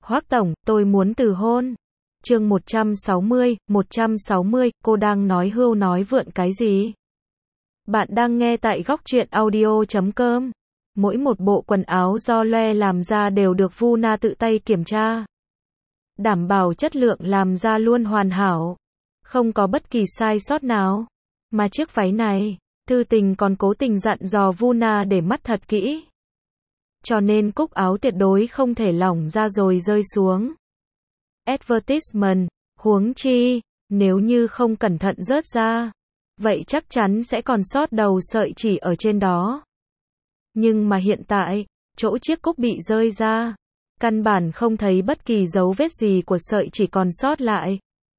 Hoác tổng, tôi muốn từ hôn. Chương 160, cô đang nói hưu nói vượn cái gì? Bạn đang nghe tại góc truyện audio.com. Mỗi một bộ quần áo do Loe làm ra đều được Vuna tự tay kiểm tra. Đảm bảo chất lượng làm ra luôn hoàn hảo. Không có bất kỳ sai sót nào. Mà chiếc váy này, Thư Tình còn cố tình dặn dò Vuna để mắt thật kỹ. Cho nên cúc áo tuyệt đối không thể lỏng ra rồi rơi xuống. Advertisement, huống chi, nếu như không cẩn thận rớt ra, vậy chắc chắn sẽ còn sót đầu sợi chỉ ở trên đó. Nhưng mà hiện tại, chỗ chiếc cúc bị rơi ra, căn bản không thấy bất kỳ dấu vết gì của sợi chỉ còn sót lại.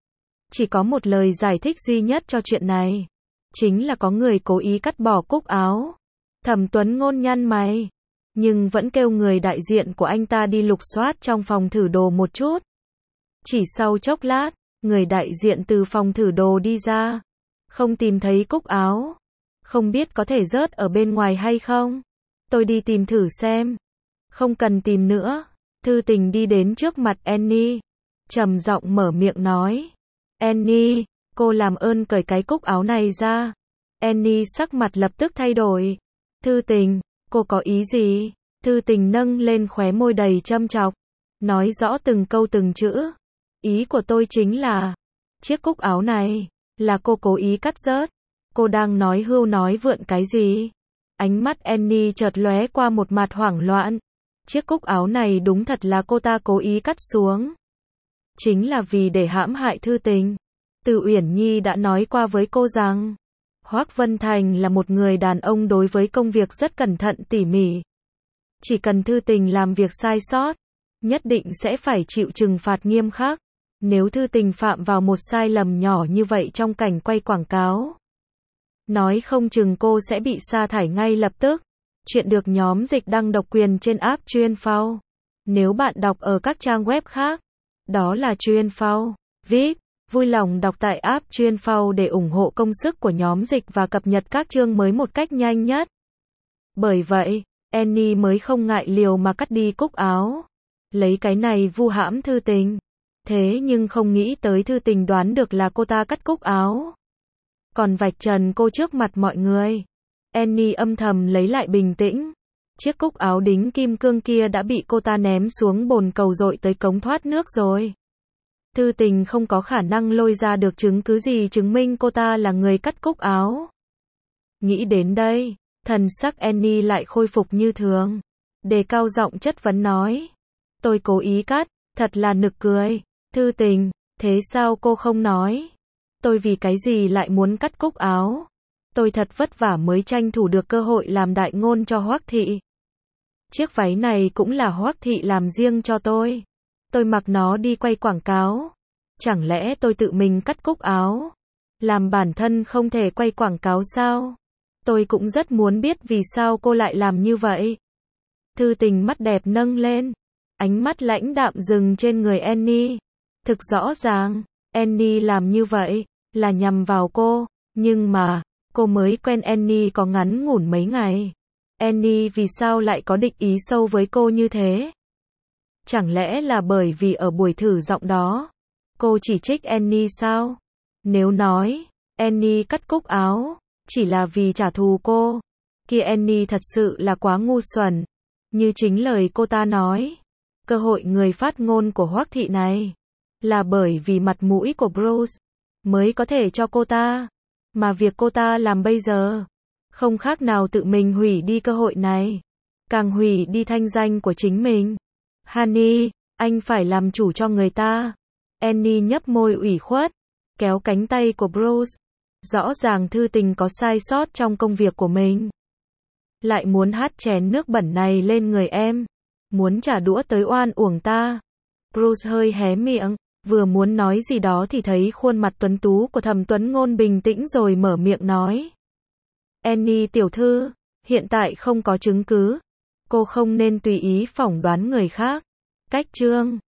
Chỉ có một lời giải thích duy nhất cho chuyện này, chính là có người cố ý cắt bỏ cúc áo. Thẩm Tuấn Ngôn nhăn mày, nhưng vẫn kêu người đại diện của anh ta đi lục soát trong phòng thử đồ một chút. Chỉ sau chốc lát, người đại diện từ phòng thử đồ đi ra, không tìm thấy cúc áo. Không biết có thể rớt ở bên ngoài hay không? Tôi đi tìm thử xem. Không cần tìm nữa. Thư Tình đi đến trước mặt Annie, trầm giọng mở miệng nói. Annie, cô làm ơn cởi cái cúc áo này ra. Annie sắc mặt lập tức thay đổi. Thư Tình, cô có ý gì? Thư Tình nâng lên khóe môi đầy châm chọc, nói rõ từng câu từng chữ. Ý của tôi chính là, chiếc cúc áo này, là cô cố ý cắt rớt. Cô đang nói hưu nói vượn cái gì? Ánh mắt Annie chợt lóe qua một mặt hoảng loạn. Chiếc cúc áo này đúng thật là cô ta cố ý cắt xuống. Chính là vì để hãm hại Thư Tình. Từ Uyển Nhi đã nói qua với cô rằng, Hoác Vân Thành là một người đàn ông đối với công việc rất cẩn thận tỉ mỉ. Chỉ cần Thư Tình làm việc sai sót, nhất định sẽ phải chịu trừng phạt nghiêm khắc. Nếu Thư Tình phạm vào một sai lầm nhỏ như vậy trong cảnh quay quảng cáo, nói không chừng cô sẽ bị sa thải ngay lập tức. Chuyện được nhóm dịch đăng độc quyền trên app Chuyên.Phao. Nếu bạn đọc ở các trang web khác, đó là Chuyên.Phao, VIP. Vui lòng đọc tại app Chuyên.Phao để ủng hộ công sức của nhóm dịch và cập nhật các chương mới một cách nhanh nhất. Bởi vậy, Annie mới không ngại liều mà cắt đi cúc áo. Lấy cái này vu hãm Thư Tình. Thế nhưng không nghĩ tới Thư Tình đoán được là cô ta cắt cúc áo, còn vạch trần cô trước mặt mọi người. Annie âm thầm lấy lại bình tĩnh. Chiếc cúc áo đính kim cương kia đã bị cô ta ném xuống bồn cầu dội tới cống thoát nước rồi. Thư Tình không có khả năng lôi ra được chứng cứ gì chứng minh cô ta là người cắt cúc áo. Nghĩ đến đây, thần sắc Annie lại khôi phục như thường. Đề cao giọng chất vấn nói. Tôi cố ý cắt, thật là nực cười. Thư Tình, thế sao cô không nói? Tôi vì cái gì lại muốn cắt cúc áo? Tôi thật vất vả mới tranh thủ được cơ hội làm đại ngôn cho Hoác thị. Chiếc váy này cũng là Hoác thị làm riêng cho tôi. Tôi mặc nó đi quay quảng cáo. Chẳng lẽ tôi tự mình cắt cúc áo, làm bản thân không thể quay quảng cáo sao? Tôi cũng rất muốn biết vì sao cô lại làm như vậy. Thư Tình mắt đẹp nâng lên, ánh mắt lãnh đạm dừng trên người Annie. Thực rõ ràng, Annie làm như vậy là nhằm vào cô, nhưng mà cô mới quen Annie có ngắn ngủn mấy ngày. Annie vì sao lại có định ý sâu với cô như thế? Chẳng lẽ là bởi vì ở buổi thử giọng đó, cô chỉ trích Annie sao? Nếu nói Annie cắt cúc áo chỉ là vì trả thù cô, kia Annie thật sự là quá ngu xuẩn. Như chính lời cô ta nói, cơ hội người phát ngôn của Hoác thị này là bởi vì mặt mũi của Bruce mới có thể cho cô ta, mà việc cô ta làm bây giờ không khác nào tự mình hủy đi cơ hội này, càng hủy đi thanh danh của chính mình. Honey, anh phải làm chủ cho người ta. Annie nhấp môi ủy khuất, kéo cánh tay của Bruce. Rõ ràng Thư Tình có sai sót trong công việc của mình, lại muốn hắt chén nước bẩn này lên người em, muốn trả đũa tới oan uổng ta. Bruce hơi hé miệng, vừa muốn nói gì đó thì thấy khuôn mặt tuấn tú của Thẩm Tuấn Ngôn bình tĩnh rồi mở miệng nói. Annie tiểu thư, hiện tại không có chứng cứ, cô không nên tùy ý phỏng đoán người khác. Cách chương